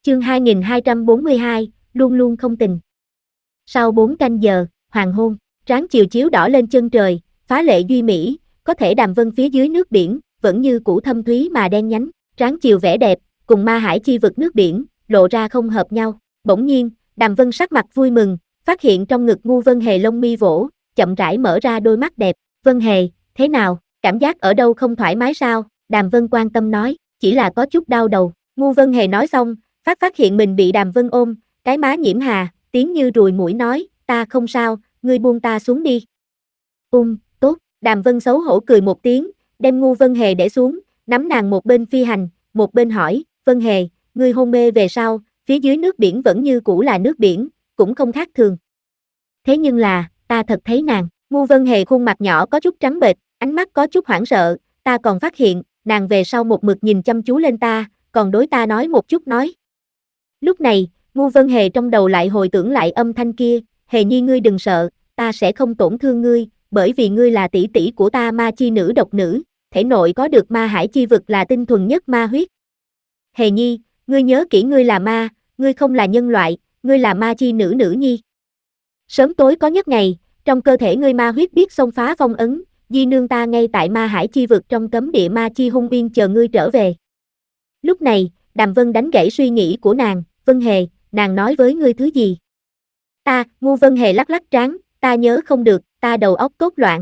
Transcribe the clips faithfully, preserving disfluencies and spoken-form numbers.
Chương hai nghìn hai trăm bốn mươi hai, luôn luôn không tình. Sau bốn canh giờ, hoàng hôn, tráng chiều chiếu đỏ lên chân trời, phá lệ duy mỹ, có thể Đàm Vân phía dưới nước biển, vẫn như cũ thâm thúy mà đen nhánh, tráng chiều vẻ đẹp, cùng ma hải chi vực nước biển, lộ ra không hợp nhau. Bỗng nhiên, Đàm Vân sắc mặt vui mừng, phát hiện trong ngực Ngu Vân Hề lông mi vỗ, chậm rãi mở ra đôi mắt đẹp. Vân Hề, thế nào, cảm giác ở đâu không thoải mái sao? Đàm Vân quan tâm nói, chỉ là có chút đau đầu. Ngu Vân Hề nói xong, phát phát hiện mình bị Đàm Vân ôm, cái má nhiễm hà, tiếng như ruồi muỗi nói, ta không sao, ngươi buông ta xuống đi. Ung, tốt, Đàm Vân xấu hổ cười một tiếng, đem Ngu Vân Hề để xuống, nắm nàng một bên phi hành, một bên hỏi, Vân Hề, ngươi hôn mê về sau, phía dưới nước biển vẫn như cũ là nước biển, cũng không khác thường. Thế nhưng là, ta thật thấy nàng, Ngu Vân Hề khuôn mặt nhỏ có chút trắng bệch, ánh mắt có chút hoảng sợ, ta còn phát hiện, nàng về sau một mực nhìn chăm chú lên ta, còn đối ta nói một chút nói. Lúc này, Ngu Vân Hề trong đầu lại hồi tưởng lại âm thanh kia, Hề Nhi ngươi đừng sợ, ta sẽ không tổn thương ngươi, bởi vì ngươi là tỷ tỷ của ta ma chi nữ độc nữ, thể nội có được ma hải chi vực là tinh thuần nhất ma huyết. Hề Nhi, ngươi nhớ kỹ ngươi là ma, ngươi không là nhân loại, ngươi là ma chi nữ nữ nhi. Sớm tối có nhất ngày, trong cơ thể ngươi ma huyết biết xông phá phong ấn, di nương ta ngay tại ma hải chi vực trong cấm địa ma chi hung uyên chờ ngươi trở về. Lúc này, Đàm Vân đánh gãy suy nghĩ của nàng, Vân Hề, nàng nói với ngươi thứ gì? Ta, Ngu Vân Hề lắc lắc trán, ta nhớ không được, ta đầu óc tốt loạn.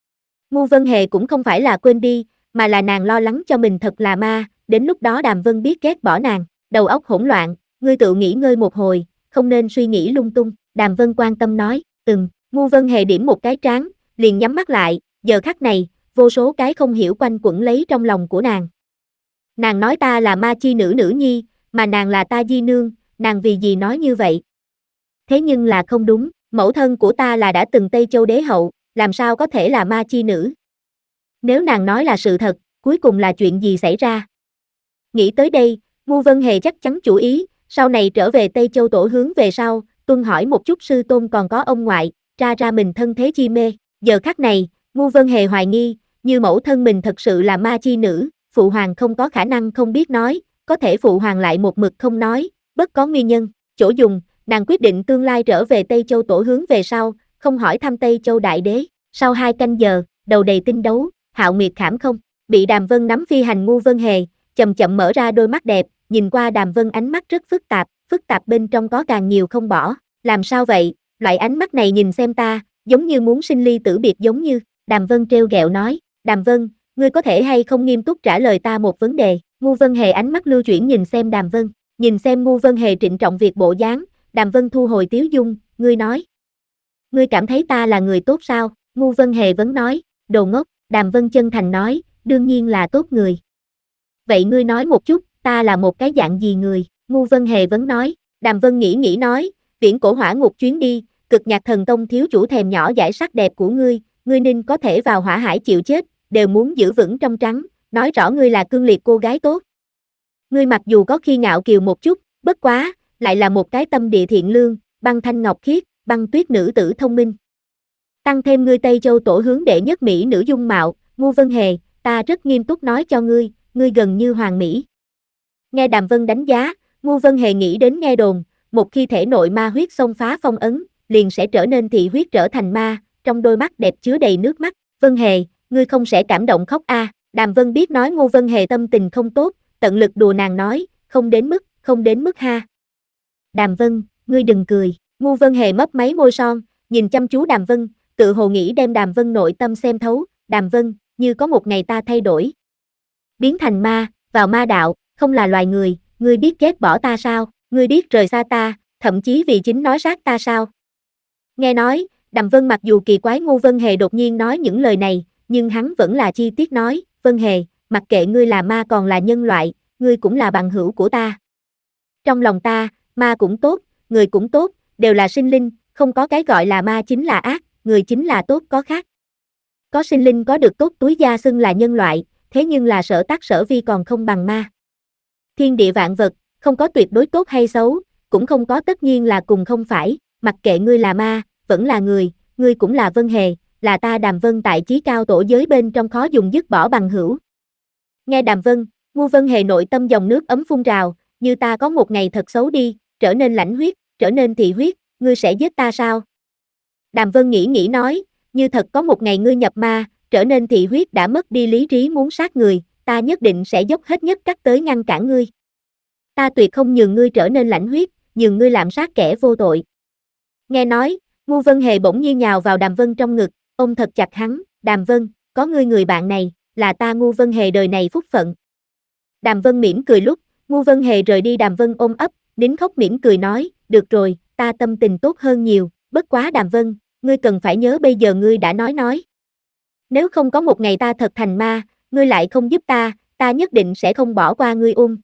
Ngu Vân Hề cũng không phải là quên đi, mà là nàng lo lắng cho mình thật là ma, đến lúc đó Đàm Vân biết ghét bỏ nàng, đầu óc hỗn loạn, ngươi tự nghỉ ngơi một hồi, không nên suy nghĩ lung tung, Đàm Vân quan tâm nói, ừm, Ngu Vân Hề điểm một cái trán, liền nhắm mắt lại, giờ khắc này, vô số cái không hiểu quanh quẩn lấy trong lòng của nàng. Nàng nói ta là ma chi nữ nữ nhi, mà nàng là ta di nương, nàng vì gì nói như vậy? Thế nhưng là không đúng, mẫu thân của ta là đã từng Tây Châu đế hậu, làm sao có thể là ma chi nữ? Nếu nàng nói là sự thật, cuối cùng là chuyện gì xảy ra? Nghĩ tới đây, Ngu Vân Hề chắc chắn chủ ý, sau này trở về Tây Châu tổ hướng về sau, tuân hỏi một chút sư tôn còn có ông ngoại, tra ra mình thân thế chi mê. Giờ khắc này, Ngu Vân Hề hoài nghi, như mẫu thân mình thật sự là ma chi nữ, phụ hoàng không có khả năng không biết nói, có thể phụ hoàng lại một mực không nói, bất có nguyên nhân, chỗ dùng, nàng quyết định tương lai trở về Tây Châu tổ hướng về sau, không hỏi thăm Tây Châu đại đế. Sau hai canh giờ, đầu đầy tinh đấu, Hạo Nguyệt khảm không, bị Đàm Vân nắm phi hành Ngu Vân Hề, chậm chậm mở ra đôi mắt đẹp, nhìn qua Đàm Vân ánh mắt rất phức tạp, phức tạp bên trong có càng nhiều không bỏ, làm sao vậy, loại ánh mắt này nhìn xem ta, giống như muốn sinh ly tử biệt giống như, Đàm Vân trêu ghẹo nói, Đàm Vân, ngươi có thể hay không nghiêm túc trả lời ta một vấn đề, Ngu Vân Hề ánh mắt lưu chuyển nhìn xem Đàm Vân, nhìn xem Ngu Vân Hề trịnh trọng việc bộ dáng, Đàm Vân thu hồi tiếu dung, ngươi nói. Ngươi cảm thấy ta là người tốt sao, Ngu Vân Hề vẫn nói, đồ ngốc, Đàm Vân chân thành nói, đương nhiên là tốt người. Vậy ngươi nói một chút, ta là một cái dạng gì người, Ngu Vân Hề vẫn nói, Đàm Vân nghĩ nghĩ nói, viễn cổ hỏa ngục chuyến đi, cực nhạc thần tông thiếu chủ thèm nhỏ dãi sắc đẹp của ngươi, ngươi nên có thể vào hỏa hải chịu chết, đều muốn giữ vững trong trắng, nói rõ ngươi là cương liệt cô gái tốt. Ngươi mặc dù có khi ngạo kiều một chút, bất quá, lại là một cái tâm địa thiện lương, băng thanh ngọc khiết, băng tuyết nữ tử thông minh. Tăng thêm ngươi Tây Châu tổ hướng đệ nhất mỹ nữ dung mạo, Ngu Vân Hề, ta rất nghiêm túc nói cho ngươi, ngươi gần như hoàng mỹ. Nghe Đàm Vân đánh giá, Ngu Vân Hề nghĩ đến nghe đồn, một khi thể nội ma huyết xông phá phong ấn, liền sẽ trở nên thị huyết trở thành ma, trong đôi mắt đẹp chứa đầy nước mắt. Vân Hề, ngươi không sẽ cảm động khóc a? À. Đàm Vân biết nói Ngu Vân Hề tâm tình không tốt, tận lực đùa nàng nói, không đến mức, không đến mức ha. Đàm Vân, ngươi đừng cười, Ngu Vân Hề mấp máy môi son, nhìn chăm chú Đàm Vân, tự hồ nghĩ đem Đàm Vân nội tâm xem thấu, Đàm Vân, như có một ngày ta thay đổi. Biến thành ma, vào ma đạo, không là loài người, ngươi biết ghét bỏ ta sao, ngươi biết rời xa ta, thậm chí vì chính nói sát ta sao. Nghe nói, Đàm Vân mặc dù kỳ quái Ngu Vân Hề đột nhiên nói những lời này, nhưng hắn vẫn là chi tiết nói, Vân Hề, mặc kệ ngươi là ma còn là nhân loại, ngươi cũng là bằng hữu của ta. Trong lòng ta, ma cũng tốt, người cũng tốt, đều là sinh linh, không có cái gọi là ma chính là ác, người chính là tốt có khác. Có sinh linh có được tốt túi da xưng là nhân loại, thế nhưng là sở tác sở vi còn không bằng ma. Thiên địa vạn vật, không có tuyệt đối tốt hay xấu, cũng không có tất nhiên là cùng không phải, mặc kệ ngươi là ma, vẫn là người, ngươi cũng là Vân Hề, là ta Đàm Vân tại chí cao tổ giới bên trong khó dùng dứt bỏ bằng hữu. Nghe Đàm Vân, Ngu Vân Hề nội tâm dòng nước ấm phun trào, như ta có một ngày thật xấu đi, trở nên lãnh huyết, trở nên thị huyết, ngươi sẽ giết ta sao? Đàm Vân nghĩ nghĩ nói, như thật có một ngày ngươi nhập ma, trở nên thị huyết đã mất đi lý trí muốn sát người, ta nhất định sẽ dốc hết nhất cắt tới ngăn cản ngươi. Ta tuyệt không nhường ngươi trở nên lãnh huyết, nhường ngươi lạm sát kẻ vô tội. Nghe nói, Ngu Vân Hề bỗng nhiên nhào vào Đàm Vân trong ngực, ôm thật chặt hắn, Đàm Vân, có ngươi người bạn này, là ta Ngu Vân Hề đời này phúc phận. Đàm Vân mỉm cười lúc, Ngu Vân Hề rời đi Đàm Vân ôm ấp, nín khóc mỉm cười nói, được rồi, ta tâm tình tốt hơn nhiều, bất quá Đàm Vân, ngươi cần phải nhớ bây giờ ngươi đã nói nói. Nếu không có một ngày ta thật thành ma, ngươi lại không giúp ta, ta nhất định sẽ không bỏ qua ngươi ung.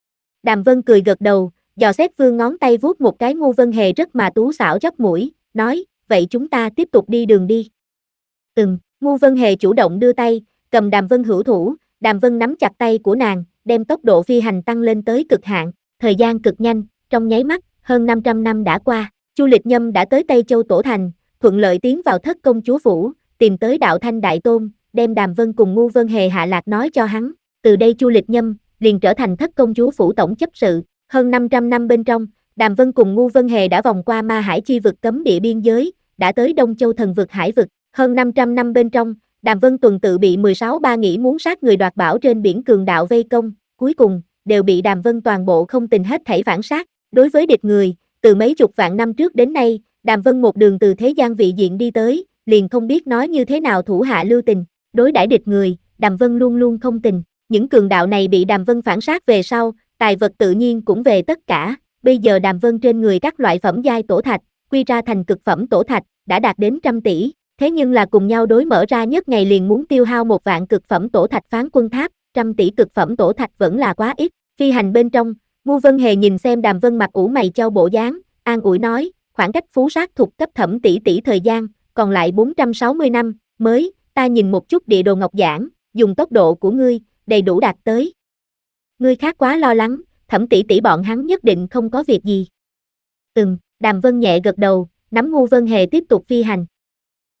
Đàm Vân cười gật đầu, dò xét vương ngón tay vuốt một cái Ngu Vân Hề rất mà tú xảo chóp mũi, nói, vậy chúng ta tiếp tục đi đường đi. Ừm, Ngu Vân Hề chủ động đưa tay, cầm Đàm Vân hữu thủ, Đàm Vân nắm chặt tay của nàng, đem tốc độ phi hành tăng lên tới cực hạn, thời gian cực nhanh, trong nháy mắt, hơn năm trăm năm đã qua, Chu Lịch Nhâm đã tới Tây Châu Tổ Thành, thuận lợi tiến vào thất công chúa phủ, tìm tới Đạo Thanh Đại Tôn, đem Đàm Vân cùng Ngu Vân Hề hạ lạc nói cho hắn, từ đây Chu Lịch Nhâm liền trở thành thất công chúa phủ tổng chấp sự, hơn năm trăm năm bên trong, Đàm Vân cùng Ngu Vân Hề đã vòng qua Ma Hải chi vực cấm địa biên giới, đã tới Đông Châu thần vực hải vực, hơn năm trăm năm bên trong, Đàm Vân tuần tự bị mười sáu ba nghĩ muốn sát người đoạt bảo trên biển cường đạo vây công, cuối cùng, đều bị Đàm Vân toàn bộ không tình hết thảy phản sát, đối với địch người, từ mấy chục vạn năm trước đến nay, Đàm Vân một đường từ thế gian vị diện đi tới, liền không biết nói như thế nào thủ hạ lưu tình, đối đãi địch người, Đàm Vân luôn luôn không tình, những cường đạo này bị Đàm Vân phản sát về sau, tài vật tự nhiên cũng về tất cả, bây giờ Đàm Vân trên người các loại phẩm giai tổ thạch, quy ra thành cực phẩm tổ thạch, đã đạt đến trăm tỷ, thế nhưng là cùng nhau đối mở ra nhất ngày liền muốn tiêu hao một vạn cực phẩm tổ thạch phán quân tháp, trăm tỷ cực phẩm tổ thạch vẫn là quá ít, phi hành bên trong, Ngu Vân Hề nhìn xem Đàm Vân mặt ủ mày chau bộ dáng, an ủi nói, khoảng cách phú sát thuộc cấp thẩm tỷ tỷ thời gian, còn lại bốn trăm sáu mươi năm, mới, ta nhìn một chút địa đồ ngọc giản, dùng tốc độ của ngươi, đầy đủ đạt tới. Ngươi khác quá lo lắng, thẩm tỷ tỷ bọn hắn nhất định không có việc gì. Ừm, Đàm Vân nhẹ gật đầu, nắm Ngu Vân Hề tiếp tục phi hành.